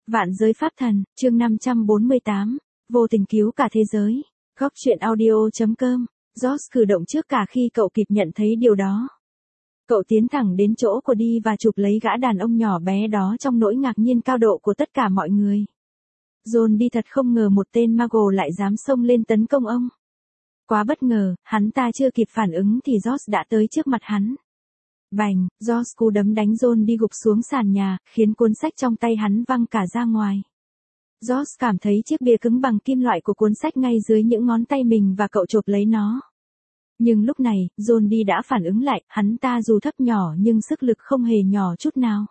Vạn giới pháp thần, chương 548, vô tình cứu cả thế giới. Góc truyện audio.com. George cử động trước cả khi cậu kịp nhận thấy điều đó. Cậu tiến thẳng đến chỗ của đi và chụp lấy gã đàn ông nhỏ bé đó trong nỗi ngạc nhiên cao độ của tất cả mọi người. John đi thật không ngờ một tên Mago lại dám xông lên tấn công ông. Quá bất ngờ, hắn ta chưa kịp phản ứng thì George đã tới trước mặt hắn. Bành, George cú đấm đánh John đi gục xuống sàn nhà, khiến cuốn sách trong tay hắn văng cả ra ngoài. George cảm thấy chiếc bìa cứng bằng kim loại của cuốn sách ngay dưới những ngón tay mình và cậu chộp lấy nó. Nhưng lúc này, John đi đã phản ứng lại, hắn ta dù thấp nhỏ nhưng sức lực không hề nhỏ chút nào.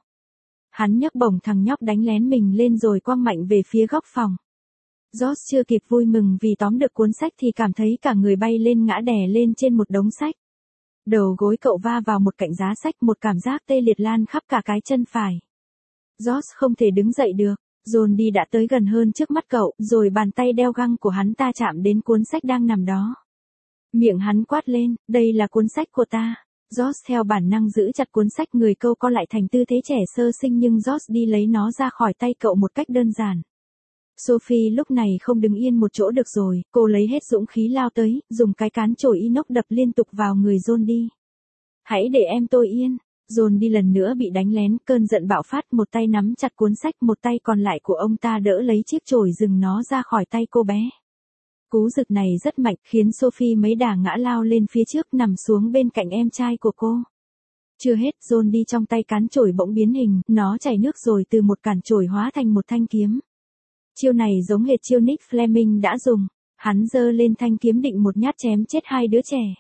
Hắn nhấc bổng thằng nhóc đánh lén mình lên rồi quăng mạnh về phía góc phòng. George chưa kịp vui mừng vì tóm được cuốn sách thì cảm thấy cả người bay lên ngã đè lên trên một đống sách. Đầu gối cậu va vào một cạnh giá sách, một cảm giác tê liệt lan khắp cả cái chân phải. George không thể đứng dậy được. John đi đã tới gần hơn trước mắt cậu, rồi bàn tay đeo găng của hắn ta chạm đến cuốn sách đang nằm đó. Miệng hắn quát lên, đây là cuốn sách của ta. George theo bản năng giữ chặt cuốn sách, người câu co lại thành tư thế trẻ sơ sinh, nhưng George đi lấy nó ra khỏi tay cậu một cách đơn giản. Sophie lúc này không đứng yên một chỗ được rồi, cô lấy hết dũng khí lao tới, dùng cái cán chổi inox đập liên tục vào người John đi. Hãy để em tôi yên. John đi lần nữa bị đánh lén, cơn giận bạo phát, một tay nắm chặt cuốn sách, một tay còn lại của ông ta đỡ lấy chiếc chổi dừng nó ra khỏi tay cô bé. Cú giật này rất mạnh, khiến Sophie mấy đà ngã lao lên phía trước, nằm xuống bên cạnh em trai của cô. Chưa hết, John đi trong tay cán chổi bỗng biến hình, nó chảy nước rồi từ một cản chổi hóa thành một thanh kiếm. Chiêu này giống hệt chiêu Nick Fleming đã dùng. Hắn giơ lên thanh kiếm định một nhát chém chết hai đứa trẻ.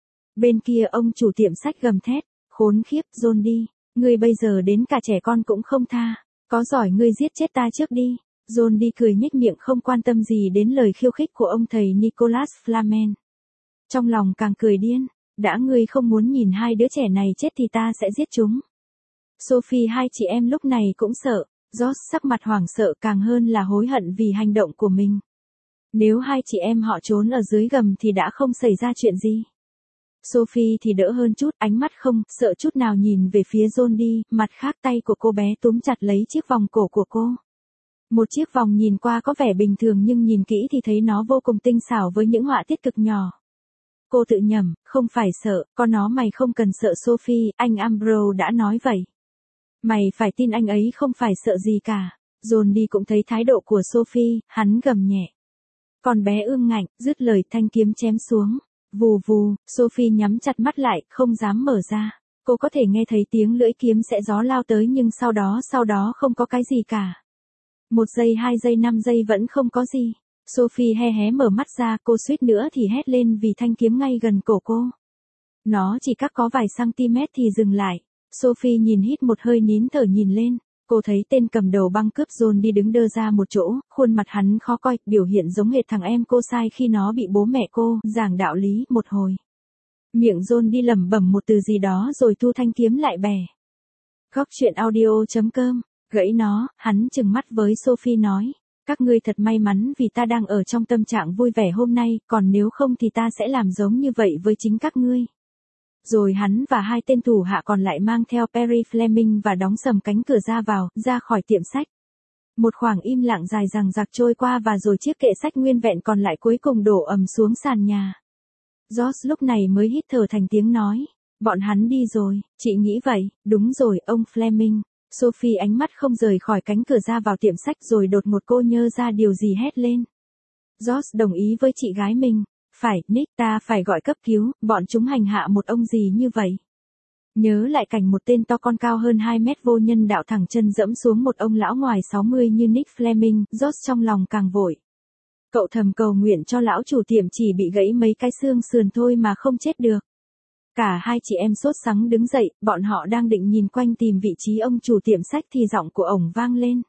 Bên kia ông chủ tiệm sách gầm thét, khốn khiếp, John đi, ngươi bây giờ đến cả trẻ con cũng không tha, có giỏi ngươi giết chết ta trước đi. John đi cười nhếch miệng, không quan tâm gì đến lời khiêu khích của ông thầy Nicholas Flamel. Trong lòng càng cười điên, đã ngươi không muốn nhìn hai đứa trẻ này chết thì ta sẽ giết chúng. Sophie, hai chị em lúc này cũng sợ. George sắc mặt hoảng sợ càng hơn là hối hận vì hành động của mình. Nếu hai chị em họ trốn ở dưới gầm thì đã không xảy ra chuyện gì. Sophie thì đỡ hơn chút, ánh mắt không sợ chút nào nhìn về phía John đi, mặt khác tay của cô bé túm chặt lấy chiếc vòng cổ của cô. Một chiếc vòng nhìn qua có vẻ bình thường nhưng nhìn kỹ thì thấy nó vô cùng tinh xảo với những họa tiết cực nhỏ. Cô tự nhẩm, không phải sợ, con nó mày không cần sợ Sophie, anh Ambrose đã nói vậy. Mày phải tin anh ấy không phải sợ gì cả. John đi cũng thấy thái độ của Sophie, hắn gầm nhẹ. Con bé ương ngạnh, dứt lời thanh kiếm chém xuống. Vù vù, Sophie nhắm chặt mắt lại, không dám mở ra. Cô có thể nghe thấy tiếng lưỡi kiếm xẻ gió lao tới nhưng sau đó không có cái gì cả. 1 giây, 2 giây, 5 giây vẫn không có gì. Sophie hé hé mở mắt ra, cô suýt nữa thì hét lên vì thanh kiếm ngay gần cổ cô. Nó chỉ cách có vài cm thì dừng lại. Sophie hít một hơi nín thở nhìn lên, cô thấy tên cầm đầu băng cướp John đi đứng đơ ra một chỗ, khuôn mặt hắn khó coi, biểu hiện giống hệt thằng em cô sai khi nó bị bố mẹ cô giảng đạo lý một hồi. Miệng John đi lẩm bẩm một từ gì đó rồi thu thanh kiếm lại bẻ. Góc truyện audio.com, gãy nó, hắn trừng mắt với Sophie nói, các ngươi thật may mắn vì ta đang ở trong tâm trạng vui vẻ hôm nay, còn nếu không thì ta sẽ làm giống như vậy với chính các ngươi. Rồi hắn và hai tên thủ hạ còn lại mang theo Perry Fleming và đóng sầm cánh cửa ra khỏi tiệm sách. Một khoảng im lặng dài dằng dặc trôi qua và rồi chiếc kệ sách nguyên vẹn còn lại cuối cùng đổ ầm xuống sàn nhà. George lúc này mới hít thở thành tiếng nói, bọn hắn đi rồi, chị nghĩ vậy, đúng rồi ông Fleming. Sophie ánh mắt không rời khỏi cánh cửa ra vào tiệm sách rồi đột ngột cô nhớ ra điều gì hét lên. George đồng ý với chị gái mình. Phải, Nick, ta phải gọi cấp cứu, bọn chúng hành hạ một ông gì như vậy. Nhớ lại cảnh một tên to con cao hơn 2 mét vô nhân đạo thẳng chân dẫm xuống một ông lão ngoài 60 như Nick Fleming, George trong lòng càng vội. Cậu thầm cầu nguyện cho lão chủ tiệm chỉ bị gãy mấy cái xương sườn thôi mà không chết được. Cả hai chị em sốt sắng đứng dậy, bọn họ đang định nhìn quanh tìm vị trí ông chủ tiệm sách thì giọng của ổng vang lên.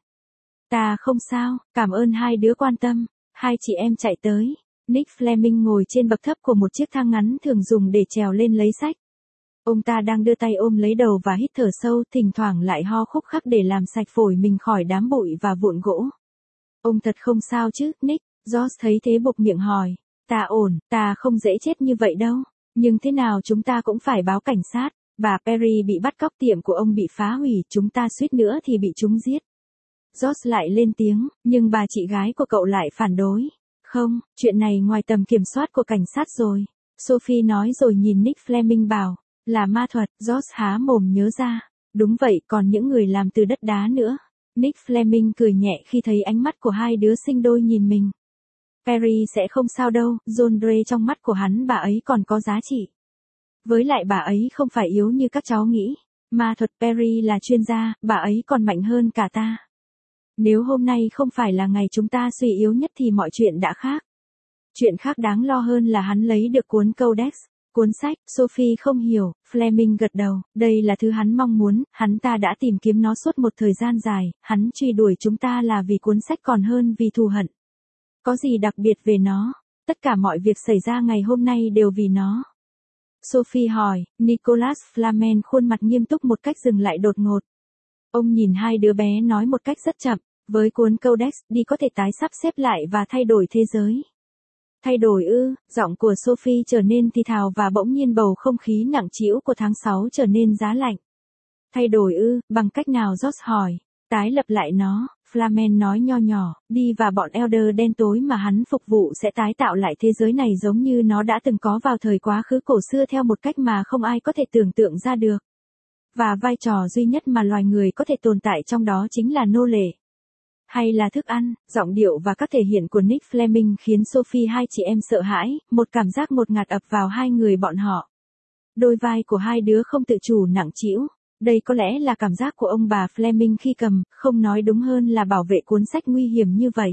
Ta không sao, cảm ơn hai đứa quan tâm. Hai chị em chạy tới. Nick Fleming ngồi trên bậc thấp của một chiếc thang ngắn thường dùng để trèo lên lấy sách. Ông ta đang đưa tay ôm lấy đầu và hít thở sâu, thỉnh thoảng lại ho khúc khắc để làm sạch phổi mình khỏi đám bụi và vụn gỗ. Ông thật không sao chứ, Nick? George thấy thế buộc miệng hỏi. Ta ổn, ta không dễ chết như vậy đâu. Nhưng thế nào chúng ta cũng phải báo cảnh sát. Bà Perry bị bắt cóc, tiệm của ông bị phá hủy, chúng ta suýt nữa thì bị chúng giết. George lại lên tiếng, nhưng bà chị gái của cậu lại phản đối. Không, chuyện này ngoài tầm kiểm soát của cảnh sát rồi. Sophie nói rồi nhìn Nick Fleming bảo, là ma thuật. George há mồm nhớ ra. Đúng vậy, còn những người làm từ đất đá nữa. Nick Fleming cười nhẹ khi thấy ánh mắt của hai đứa sinh đôi nhìn mình. Perry sẽ không sao đâu, John Gray trong mắt của hắn bà ấy còn có giá trị. Với lại bà ấy không phải yếu như các cháu nghĩ. Ma thuật Perry là chuyên gia, bà ấy còn mạnh hơn cả ta. Nếu hôm nay không phải là ngày chúng ta suy yếu nhất thì mọi chuyện đã khác. Chuyện khác đáng lo hơn là hắn lấy được cuốn Codex. Cuốn sách, Sophie không hiểu, Fleming gật đầu, đây là thứ hắn mong muốn, hắn ta đã tìm kiếm nó suốt một thời gian dài, hắn truy đuổi chúng ta là vì cuốn sách còn hơn vì thù hận. Có gì đặc biệt về nó? Tất cả mọi việc xảy ra ngày hôm nay đều vì nó. Sophie hỏi, Nicholas Flamel khuôn mặt nghiêm túc một cách dừng lại đột ngột. Ông nhìn hai đứa bé nói một cách rất chậm, với cuốn Codex, đi có thể tái sắp xếp lại và thay đổi thế giới. Thay đổi ư, giọng của Sophie trở nên thì thào và bỗng nhiên bầu không khí nặng trĩu của tháng 6 trở nên giá lạnh. Thay đổi ư, bằng cách nào George hỏi, tái lập lại nó, Flamen nói nho nhỏ, đi và bọn Elder đen tối mà hắn phục vụ sẽ tái tạo lại thế giới này giống như nó đã từng có vào thời quá khứ cổ xưa theo một cách mà không ai có thể tưởng tượng ra được. Và vai trò duy nhất mà loài người có thể tồn tại trong đó chính là nô lệ. Hay là thức ăn, giọng điệu và các thể hiện của Nick Fleming khiến Sophie hai chị em sợ hãi, một cảm giác ngột ngạt ập vào hai người bọn họ. Đôi vai của hai đứa không tự chủ nặng trĩu. Đây có lẽ là cảm giác của ông bà Fleming khi cầm, không nói đúng hơn là bảo vệ cuốn sách nguy hiểm như vậy.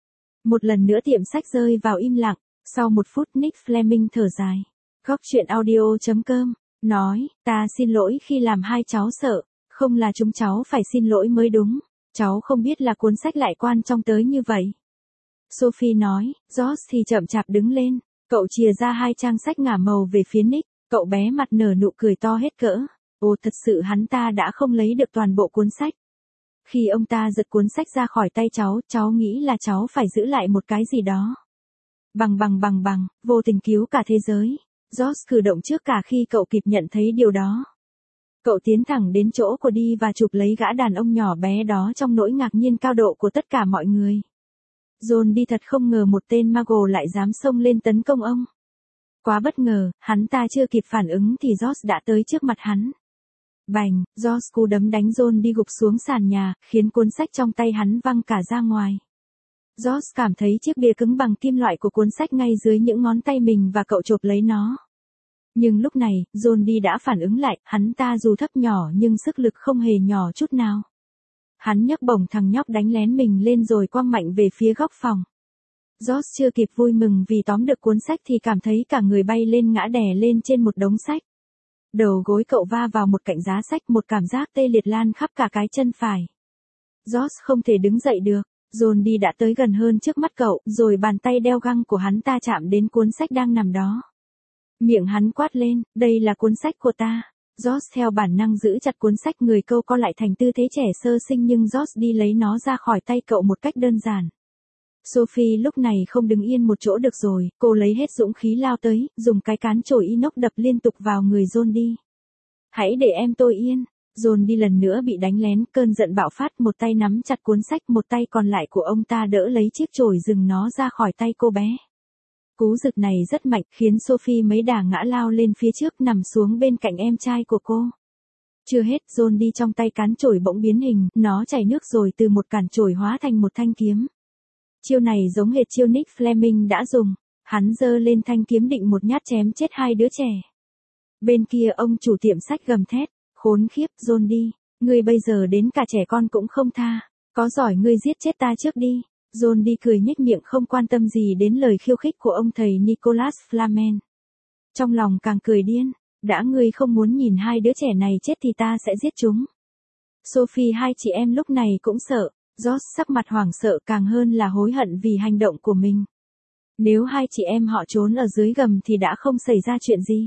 Một lần nữa tiệm sách rơi vào im lặng, sau một phút Nick Fleming thở dài. Góc chuyện audio.com, nói, ta xin lỗi khi làm hai cháu sợ, không là chúng cháu phải xin lỗi mới đúng. Cháu không biết là cuốn sách lại quan trọng tới như vậy. Sophie nói, George thì chậm chạp đứng lên, cậu chìa ra hai trang sách ngả màu về phía Nick, cậu bé mặt nở nụ cười to hết cỡ. Ồ thật sự hắn ta đã không lấy được toàn bộ cuốn sách. Khi ông ta giật cuốn sách ra khỏi tay cháu nghĩ là cháu phải giữ lại một cái gì đó. Bằng, vô tình cứu cả thế giới. George cử động trước cả khi cậu kịp nhận thấy điều đó. Cậu tiến thẳng đến chỗ của đi và chụp lấy gã đàn ông nhỏ bé đó trong nỗi ngạc nhiên cao độ của tất cả mọi người. John đi thật không ngờ một tên Mago lại dám xông lên tấn công ông. Quá bất ngờ, hắn ta chưa kịp phản ứng thì George đã tới trước mặt hắn. Bành, George cú đấm đánh John đi gục xuống sàn nhà, khiến cuốn sách trong tay hắn văng cả ra ngoài. George cảm thấy chiếc bìa cứng bằng kim loại của cuốn sách ngay dưới những ngón tay mình và cậu chộp lấy nó. Nhưng lúc này, John đi đã phản ứng lại, hắn ta dù thấp nhỏ nhưng sức lực không hề nhỏ chút nào. Hắn nhấc bổng thằng nhóc đánh lén mình lên rồi quăng mạnh về phía góc phòng. George chưa kịp vui mừng vì tóm được cuốn sách thì cảm thấy cả người bay lên ngã đè lên trên một đống sách. Đầu gối cậu va vào một cạnh giá sách, một cảm giác tê liệt lan khắp cả cái chân phải. George không thể đứng dậy được. John đi đã tới gần hơn trước mắt cậu, rồi bàn tay đeo găng của hắn ta chạm đến cuốn sách đang nằm đó. Miệng hắn quát lên, đây là cuốn sách của ta. George theo bản năng giữ chặt cuốn sách, người câu co lại thành tư thế trẻ sơ sinh, nhưng George đi lấy nó ra khỏi tay cậu một cách đơn giản. Sophie lúc này không đứng yên một chỗ được rồi, cô lấy hết dũng khí lao tới, dùng cái cán chổi inox đập liên tục vào người John đi. Hãy để em tôi yên. John đi lần nữa bị đánh lén, cơn giận bạo phát, một tay nắm chặt cuốn sách, một tay còn lại của ông ta đỡ lấy chiếc chổi dừng nó ra khỏi tay cô bé. Cú giật này rất mạnh, khiến Sophie mấy đà ngã lao lên phía trước, nằm xuống bên cạnh em trai của cô. Chưa hết, John đi trong tay cán chổi bỗng biến hình, nó chảy nước rồi từ một cản chổi hóa thành một thanh kiếm. Chiêu này giống hệt chiêu Nick Fleming đã dùng. Hắn giơ lên thanh kiếm định một nhát chém chết hai đứa trẻ. Bên kia ông chủ tiệm sách gầm thét, khốn khiếp, John đi, ngươi bây giờ đến cả trẻ con cũng không tha, có giỏi ngươi giết chết ta trước đi. John đi cười nhếch miệng không quan tâm gì đến lời khiêu khích của ông thầy Nicholas Flamel. Trong lòng càng cười điên, đã ngươi không muốn nhìn hai đứa trẻ này chết thì ta sẽ giết chúng. Sophie hai chị em lúc này cũng sợ, George sắc mặt hoảng sợ càng hơn là hối hận vì hành động của mình. Nếu hai chị em họ trốn ở dưới gầm thì đã không xảy ra chuyện gì.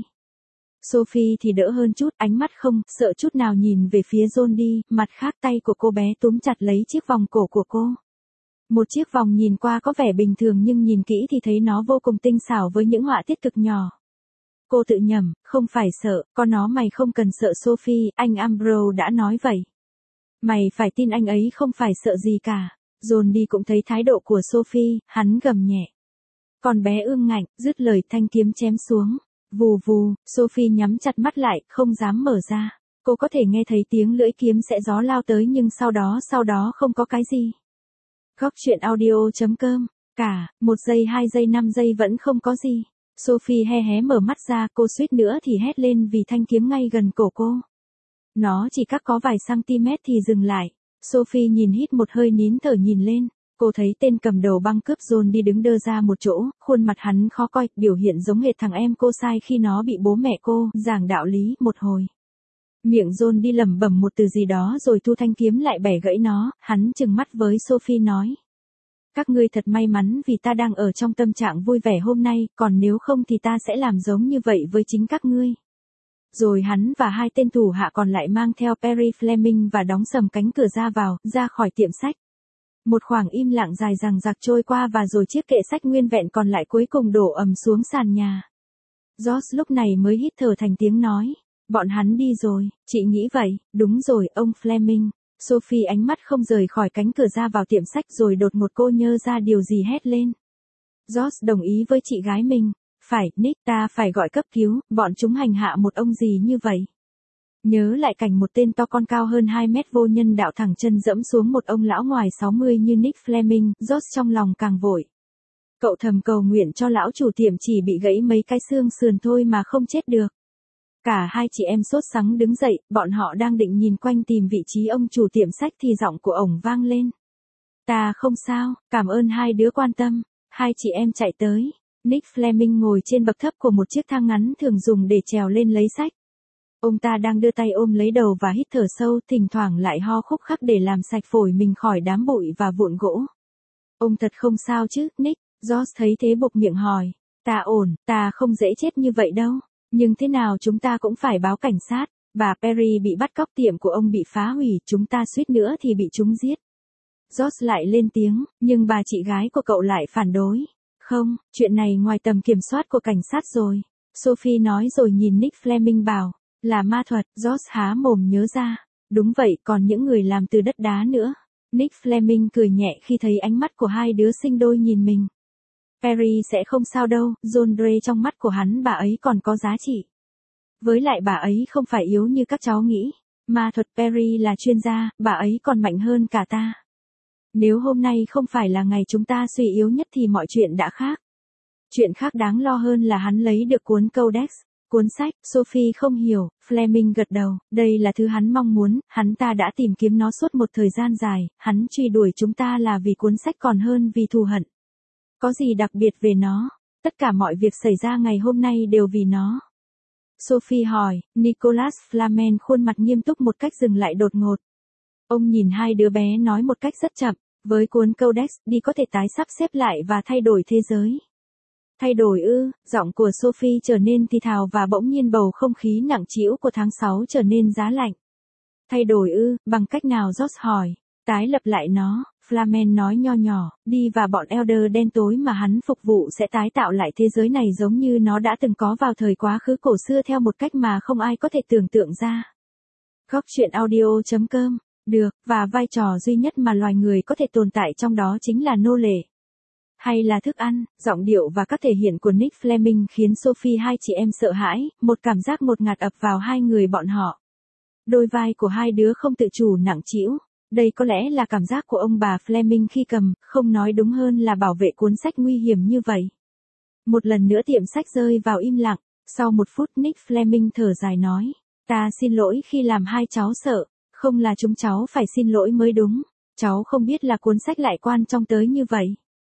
Sophie thì đỡ hơn chút, ánh mắt không sợ chút nào nhìn về phía John đi, mặt khác tay của cô bé túm chặt lấy chiếc vòng cổ của cô. Một chiếc vòng nhìn qua có vẻ bình thường nhưng nhìn kỹ thì thấy nó vô cùng tinh xảo với những họa tiết cực nhỏ. Cô tự nhẩm, không phải sợ, con nó mày không cần sợ Sophie, anh Ambrose đã nói vậy. Mày phải tin anh ấy không phải sợ gì cả. John đi cũng thấy thái độ của Sophie, hắn gầm nhẹ. Con bé ương ngạnh, dứt lời thanh kiếm chém xuống. Vù vù, Sophie nhắm chặt mắt lại, không dám mở ra. Cô có thể nghe thấy tiếng lưỡi kiếm xẻ gió lao tới nhưng sau đó không có cái gì. Góc truyện audio.com. Cả, 1 giây 2 giây 5 giây vẫn không có gì. Sophie hé hé mở mắt ra, cô suýt nữa thì hét lên vì thanh kiếm ngay gần cổ cô. Nó chỉ cách có vài cm thì dừng lại. Sophie hít một hơi nín thở nhìn lên. Cô thấy tên cầm đầu băng cướp John đi đứng đơ ra một chỗ, khuôn mặt hắn khó coi, biểu hiện giống hệt thằng em cô sai khi nó bị bố mẹ cô giảng đạo lý một hồi. Miệng John đi lẩm bẩm một từ gì đó rồi thu thanh kiếm lại bẻ gãy nó, hắn trừng mắt với Sophie nói. Các ngươi thật may mắn vì ta đang ở trong tâm trạng vui vẻ hôm nay, còn nếu không thì ta sẽ làm giống như vậy với chính các ngươi. Rồi hắn và 2 tên thủ hạ còn lại mang theo Perry Fleming và đóng sầm cánh cửa ra vào, ra khỏi tiệm sách. Một khoảng im lặng dài dằng dặc trôi qua và rồi chiếc kệ sách nguyên vẹn còn lại cuối cùng đổ ầm xuống sàn nhà. George lúc này mới hít thở thành tiếng nói. Bọn hắn đi rồi, chị nghĩ vậy, đúng rồi ông Fleming. Sophie ánh mắt không rời khỏi cánh cửa ra vào tiệm sách rồi đột ngột cô nhớ ra điều gì hét lên. George đồng ý với chị gái mình. Phải, Nick, ta phải gọi cấp cứu, bọn chúng hành hạ một ông gì như vậy. Nhớ lại cảnh một tên to con cao hơn 2 mét vô nhân đạo thẳng chân dẫm xuống một ông lão ngoài 60 như Nick Fleming, George trong lòng càng vội. Cậu thầm cầu nguyện cho lão chủ tiệm chỉ bị gãy mấy cái xương sườn thôi mà không chết được. Cả 2 chị em sốt sắng đứng dậy, bọn họ đang định nhìn quanh tìm vị trí ông chủ tiệm sách thì giọng của ổng vang lên. Ta không sao, cảm ơn 2 đứa quan tâm. 2 chị em chạy tới. Nick Fleming ngồi trên bậc thấp của một chiếc thang ngắn thường dùng để trèo lên lấy sách. Ông ta đang đưa tay ôm lấy đầu và hít thở sâu, thỉnh thoảng lại ho khúc khắc để làm sạch phổi mình khỏi đám bụi và vụn gỗ. Ông thật không sao chứ, Nick? George thấy thế buộc miệng hỏi. Ta ổn, ta không dễ chết như vậy đâu. Nhưng thế nào chúng ta cũng phải báo cảnh sát. Bà Perry bị bắt cóc, tiệm của ông bị phá hủy, chúng ta suýt nữa thì bị chúng giết. George lại lên tiếng, nhưng bà chị gái của cậu lại phản đối. Không, chuyện này ngoài tầm kiểm soát của cảnh sát rồi. Sophie nói rồi nhìn Nick Fleming bảo. Là ma thuật, George há mồm nhớ ra. Đúng vậy, còn những người làm từ đất đá nữa. Nick Fleming cười nhẹ khi thấy ánh mắt của 2 đứa sinh đôi nhìn mình. Perry sẽ không sao đâu, John Gray trong mắt của hắn bà ấy còn có giá trị. Với lại bà ấy không phải yếu như các cháu nghĩ. Ma thuật Perry là chuyên gia, bà ấy còn mạnh hơn cả ta. Nếu hôm nay không phải là ngày chúng ta suy yếu nhất thì mọi chuyện đã khác. Chuyện khác đáng lo hơn là hắn lấy được cuốn Codex. Cuốn sách, Sophie không hiểu, Fleming gật đầu, đây là thứ hắn mong muốn, hắn ta đã tìm kiếm nó suốt một thời gian dài, hắn truy đuổi chúng ta là vì cuốn sách còn hơn vì thù hận. Có gì đặc biệt về nó? Tất cả mọi việc xảy ra ngày hôm nay đều vì nó. Sophie hỏi, Nicholas Flamel khuôn mặt nghiêm túc một cách dừng lại đột ngột. Ông nhìn 2 đứa bé nói một cách rất chậm, với cuốn Codex, đi có thể tái sắp xếp lại và thay đổi thế giới. Thay đổi ư? Giọng của Sophie trở nên thì thào và bỗng nhiên bầu không khí nặng trĩu của tháng 6 trở nên giá lạnh. Thay đổi ư? Bằng cách nào? George hỏi. Tái lập lại nó, Flamen nói nho nhỏ, đi và bọn Elder đen tối mà hắn phục vụ sẽ tái tạo lại thế giới này giống như nó đã từng có vào thời quá khứ cổ xưa theo một cách mà không ai có thể tưởng tượng ra. Góc truyện audio.com. Được, và vai trò duy nhất mà loài người có thể tồn tại trong đó chính là nô lệ. Hay là thức ăn, giọng điệu và các thể hiện của Nick Fleming khiến Sophie 2 chị em sợ hãi, một cảm giác ngột ngạt ập vào 2 người bọn họ. Đôi vai của 2 đứa không tự chủ nặng trĩu. Đây có lẽ là cảm giác của ông bà Fleming khi cầm, không nói đúng hơn là bảo vệ cuốn sách nguy hiểm như vậy. Một lần nữa tiệm sách rơi vào im lặng, sau 1 phút Nick Fleming thở dài nói. Ta xin lỗi khi làm 2 cháu sợ, không là chúng cháu phải xin lỗi mới đúng. Cháu không biết là cuốn sách lại quan trọng tới như vậy.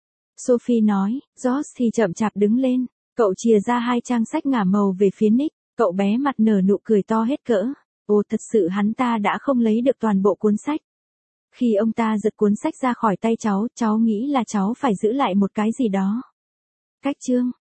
Sophie nói, George thì chậm chạp đứng lên, cậu chìa ra 2 trang sách ngả màu về phía Nick, cậu bé mặt nở nụ cười to hết cỡ. Ồ, thật sự hắn ta đã không lấy được toàn bộ cuốn sách. Khi ông ta giật cuốn sách ra khỏi tay cháu nghĩ là cháu phải giữ lại một cái gì đó. Cách chương